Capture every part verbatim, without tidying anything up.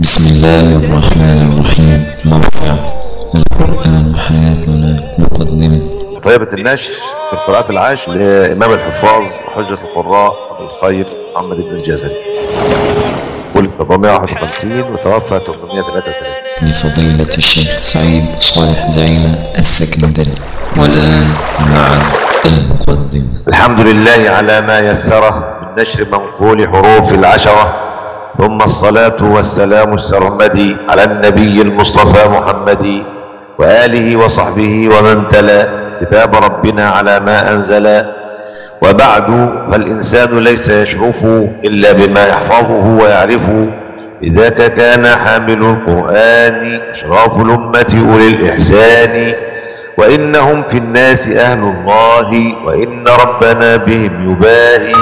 بسم الله الرحمن الرحيم. موقع القرآن حياتنا يقدم طيبة النشر في القراءات العشر لإمام الحفاظ وحجة القراء أبو الخير محمد بن الجزري، ولد أربعمائة وواحد وخمسين وتوفى ثمانمائة وثلاثة وثلاثين. لفضيلة الشيخ سعيد صالح زعيمة السكندري. والآن مع المقدم. الحمد لله على ما يسره من نشر منقول حروف العشرة، ثم الصلاة والسلام السرمدي على النبي المصطفى محمد وآله وصحبه ومن تلا كتاب ربنا على ما أنزل. وبعد، فالإنسان ليس يشرف إلا بما يحفظه ويعرفه، لذاك كان حامل القرآن أشراف الأمة أولي الإحسان، وإنهم في الناس أهل الله وإن ربنا بهم يباهي.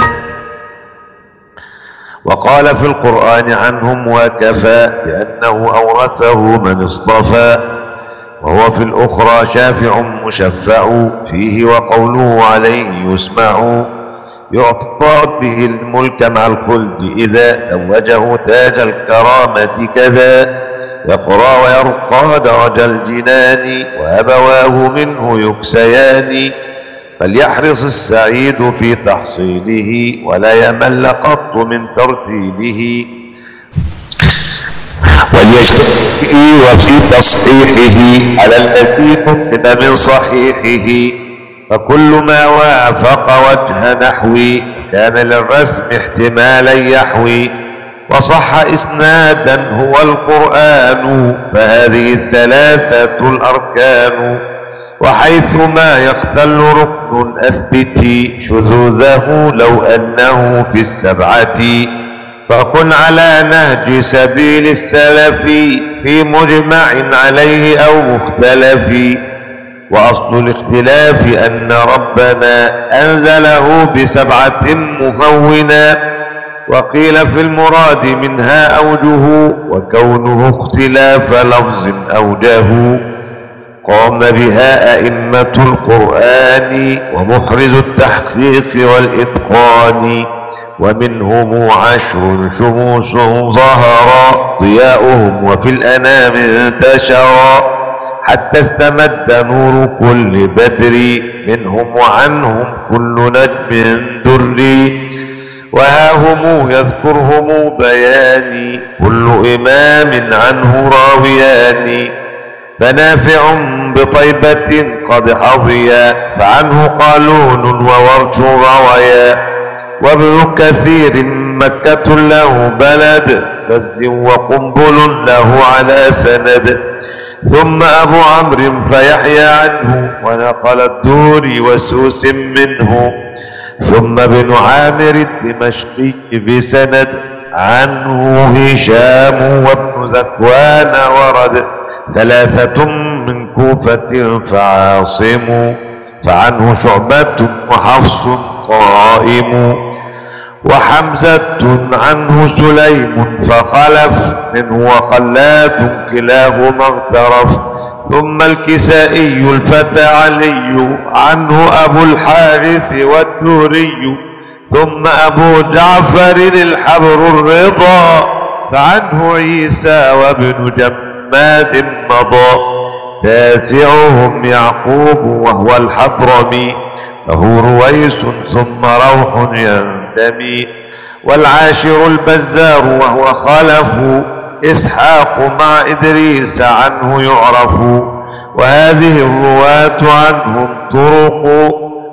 وقال في القرآن عنهم وكفى بأنه أورثه من اصطفى، وهو في الأخرى شافع مشفع فيه وقوله عليه يسمع، يعطى به الملك مع الخلد إذا زوجه تاج الكرامة كذا، يقرى ويرقى درج الجنان وأبواه منه يكسيان، فليحرص السعيد في تحصيله ولا يمل قط من ترتيله، وليجتهد وفي تصحيحه على الذي كتب من صحيحه، فكل ما وافق وجه نحوي كان للرسم احتمالا يحوي، وصح إسنادا هو القرآن فهذه الثلاثة الأركان، وحيثما يختل ركن أثبتي شذوذه لو أنه في السبعة، فكن على نهج سبيل السلف في مجمع عليه أو مختلف. وأصل الاختلاف أن ربنا أنزله بسبعة مهونا، وقيل في المراد منها أوجه، وكونه اختلاف لفظ أوجه، قام بها أئمة القرآن ومحرز التحقيق والإتقان، ومنهم عشر شموس ظهرا ضياؤهم وفي الأنام انتشرا، حتى استمد نور كل بدر منهم وعنهم كل نجم دري، وها هم يذكرهم بياني كل إمام عنه راويان، فنافع بطيبة قد حظيا فعنه قالون وورش رويا، وابن كثير مكة له بلد فز وقنبل له على سند، ثم أبو عمرو فيحيى عنه ونقل الدوري وسوس منه، ثم ابن عامر الدمشقي بسند عنه هشام وابن ذكوان ورد، ثلاثة من كوفة فعاصم فعنه شعبة وحفص قائم، وحمزة عنه سليم فخلف منه وخلاد كلاهما اغترف، ثم الكسائي الفتى علي عنه أبو الحارث والدوري، ثم أبو جعفر الحبر الرضا فعنه عيسى وابن جماز مضى، تاسعهم يعقوب وهو الحضرمي له رويس ثم روح ينتمي، والعاشر البزار وهو خلف إسحاق مع إدريس عنه يعرف، وهذه الرواة عنهم طرق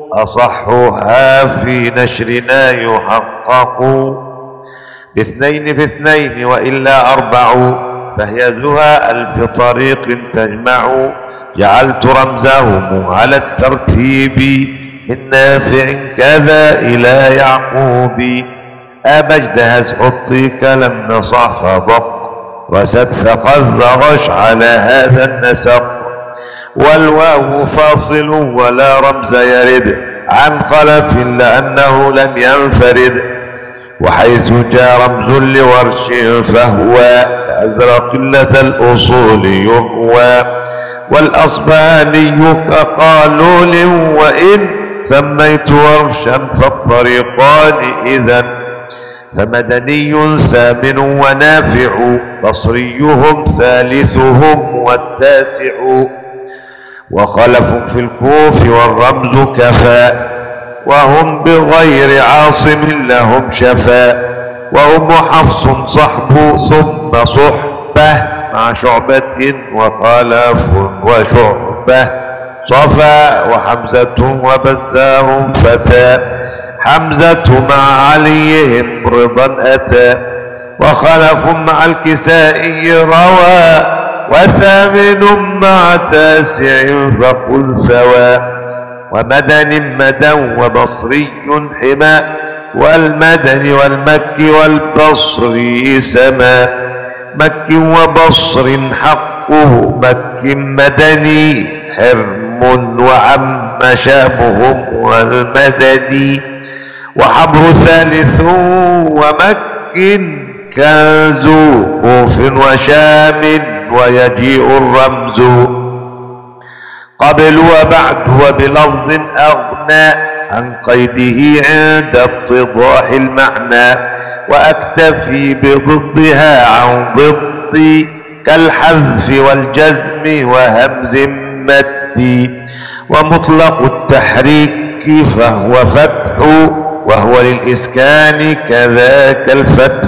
أصحها في نشرنا يحقق، باثنين في اثنين وإلا أربع فهي زها ألف طريق تجمع، جعلت رمزهم على الترتيب من نافع كذا إلى يعقوب، أبجدهز حطيك لم نصح فضق رست ثقل غش على هذا النسق، والواو فاصل ولا رمز يرد عن خلف لأنه لم ينفرد، وحيث جاء رمز لورش فهو أزرق قلة الأصول يروى، والأصبهاني كقالول وإن سميت ورشا فالطريقان إذن، فمدني ثامن ونافع بصريهم ثالثهم والتاسع وخلف في الكوف والرمز كفى وهم بغير عاصم لهم شفا وهم حفص صحب ثم صحبة مع شعبة وخلف وشعبة صفا وحمزة وبزار فتى حمزة مع عليهم رضا أتى وخلف مع الكسائي روى وثامن مع تاسع فقل ثوى ومدن مدى وبصري حما والمدن والمكي والبصري سما مك وبصر حقه مك مدني حرم وعم شامهم والمدني وحبر ثالث ومك كنز كوف وشام ويجيء الرمز قبل وبعد وبلفظ أغنى عن قيده عند اتضاح المعنى وأكتفي بضدها عن ضد كالحذف والجزم وهمز مد ومطلق التحريك فهو فتح وهو للإسكان كذاك الفتح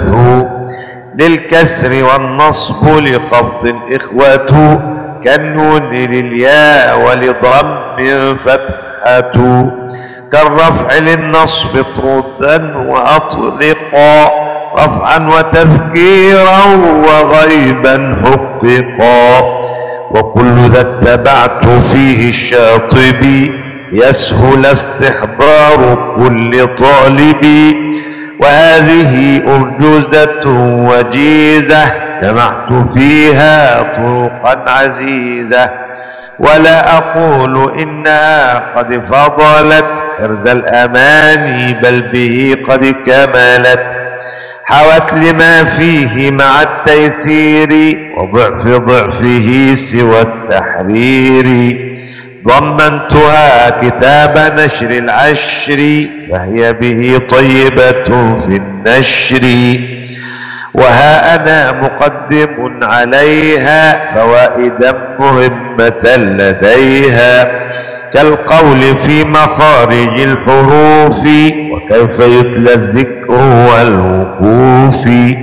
للكسر والنصب لخفض إخوة كالنون للياء ولضم فتحة كالرفع للنصب طردا وأطلقا رفعا وتذكيرا وغيبا حققا وكل ذا اتبعت فيه الشاطبي يسهل استحضار كل طالب وهذه أرجوزة وجيزة جمعت فيها طرقا عزيزة ولا أقول إنها قد فضلت حرز الأماني بل به قد كملت حوت لما فيه مع التيسير وضعف ضعفه سوى التحرير ضمنتها كتاب نشر العشر فهي به طيبة في النشر وها أنا مقدم عليها فوائدا مهمة لديها كالقول في مخارج الحروف وكيف يتلى الذكر والوقوف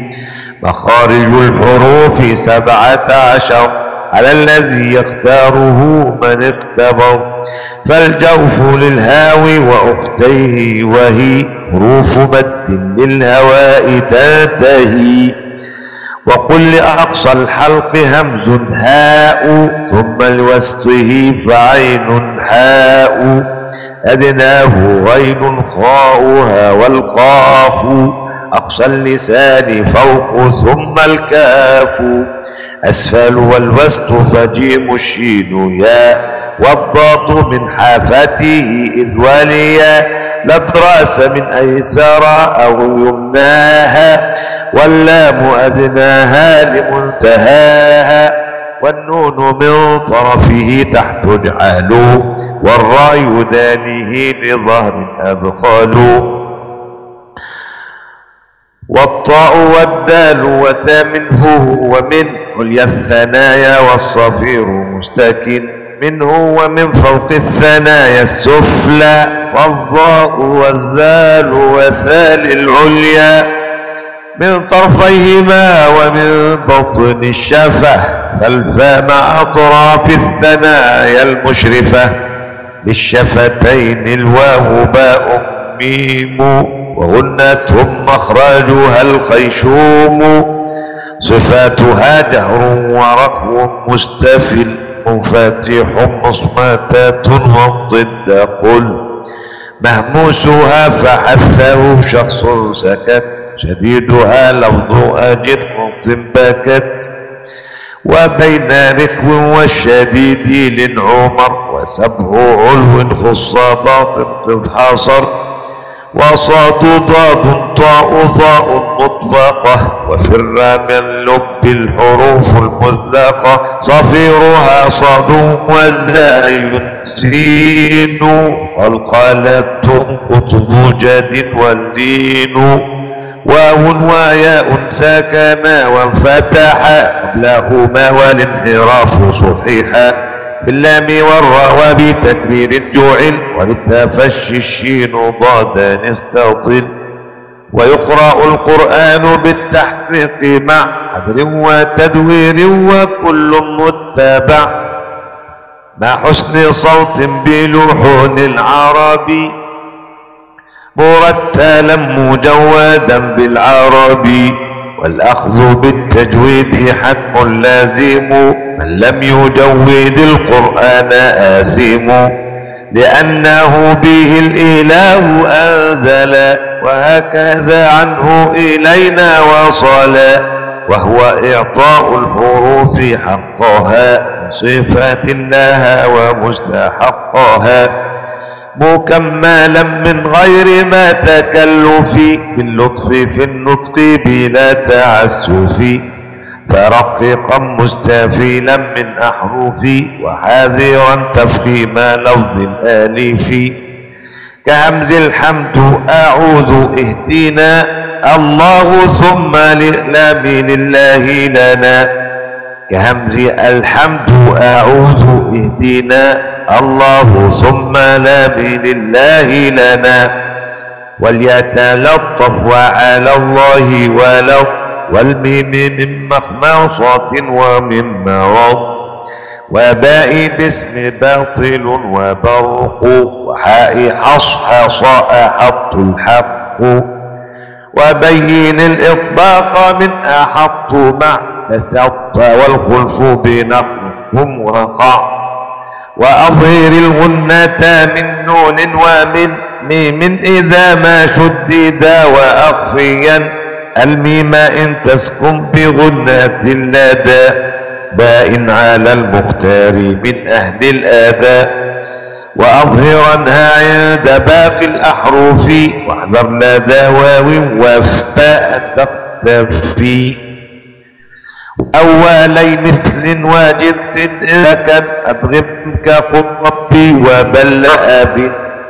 مخارج الحروف سبعة عشر على الذي يختاره من اختبر فالجوف للهاوي وأختيه وهي حروف مد للهواء تنتهي وقل لأقصى الحلق همز هاء ثم لوسطه فعين حاء أدناه غين خاؤها والقاف أقصى اللسان فوق ثم الكاف أسفل والوسط فجيم الشين يا والضاد من حافته إذ وليا لدراس من أيسر أو يمناها واللام أدناها لمنتهاها والنون من طرفه تحت اجعل والراء دانه لظهر أدخل والطاء والدال وتا منه ومن عليا الثنايا والصفير مستكن منه ومن فوق الثنايا السفلى والضاء والذال وثال العليا من طرفيهما ومن بطن الشفة فالفاء مع أطراف الثنايا المشرفة للشفتين الواو باء ميم وغنة مخرجها الخيشوم صفاتها جهر ورخو مستفل منفتح مصمتات وضد قل مهموسها فحثه شخص سكت شديدها لفظ أجد بكت وبين رخو والشديد للعمر وسبه علو خص باطن قد حاصر وصاد ضاد طاء ضاء مطلقة وفر من لب الحروف المذلقة صفيرها صاد وزاي سين قلقلة قطب جد والدين واو وياء ساكنا وانفتحا قبلهما والانحراف صحيحا باللام والراء وبتكبير جعل وللتفشي الشين ضادا استطل ويقرأ القرآن بالتحقيق مع حذر وتدوير وكل متبع مع حسن صوت بلحون العربي مرتلا مجودا بالعربي والأخذ بالتجويد حتم لازم من لم يجود القرآن آثم لأنه به الإله أنزل وهكذا عنه إلينا وصل وهو إعطاء الحروف حقها صفات لها ومستحقها مكملا من غير ما تكلف باللطف في النطق بلا تعسف فرققا مستفيلا من أحرف وحاذرا تفخيم لفظ الآلف كهمز الحمد أعوذ اهدنا الله ثم للام لله لنا كهمز الحمد أعوذ اهدنا الله ثم لام لله لنا وليتلطف وعلى الله ولو والميم من مخمصة ومن مرض وباء باسم باطل وبرق وحاء حصحصاء حط الحق وبين الإطباق من أحط مع نسط والخلف بنقم وقع وأظهر الغنة من نون ومن ميم إذا ما شدد وأخفيا الميم إن تسكن بغنة اللدى باء على المختار من أهل الآذى وأظهرنها عند باقي الأحرف واحذر لدى واو وفاء تختفي أولي مثل وجنس لكن أبغمك قل ربي وبل أبي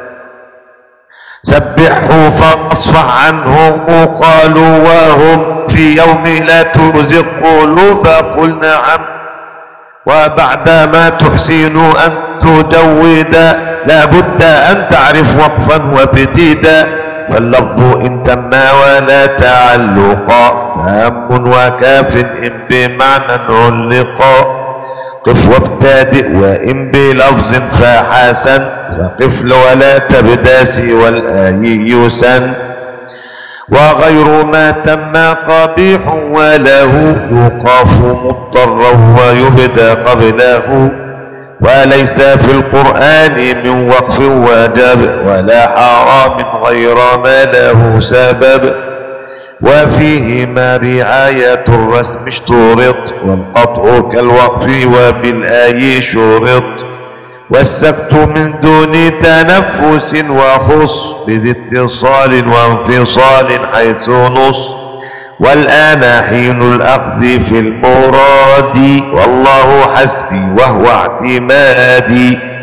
سبحوا فاصفح عنهم قالوا وهم في يوم لا ترزق قلوب قل نعم وبعدما تحسن أن تجود لا بد أن تعرف وقفا وابتدا فاللفظ إن تم ولا تعلقا تام وكاف إن بمعنى علقا قف وابتدئ وإن بلفظ فحسن وقف ولا تبدا سوى الآي يسن وغير ما تم قبيح وله يقاف مضطرا ويبدأ قبله وليس في القرآن من وقف وجب ولا حرام غير ما له سبب وفيهما رعاية الرسم اشترط والقطع كالوقف وبالآي شرط والسكت من دون تنفس وخص بذي اتصال وانفصال حيث نص والآن حين الأخذ في المراد والله حسبي وهو اعتمادي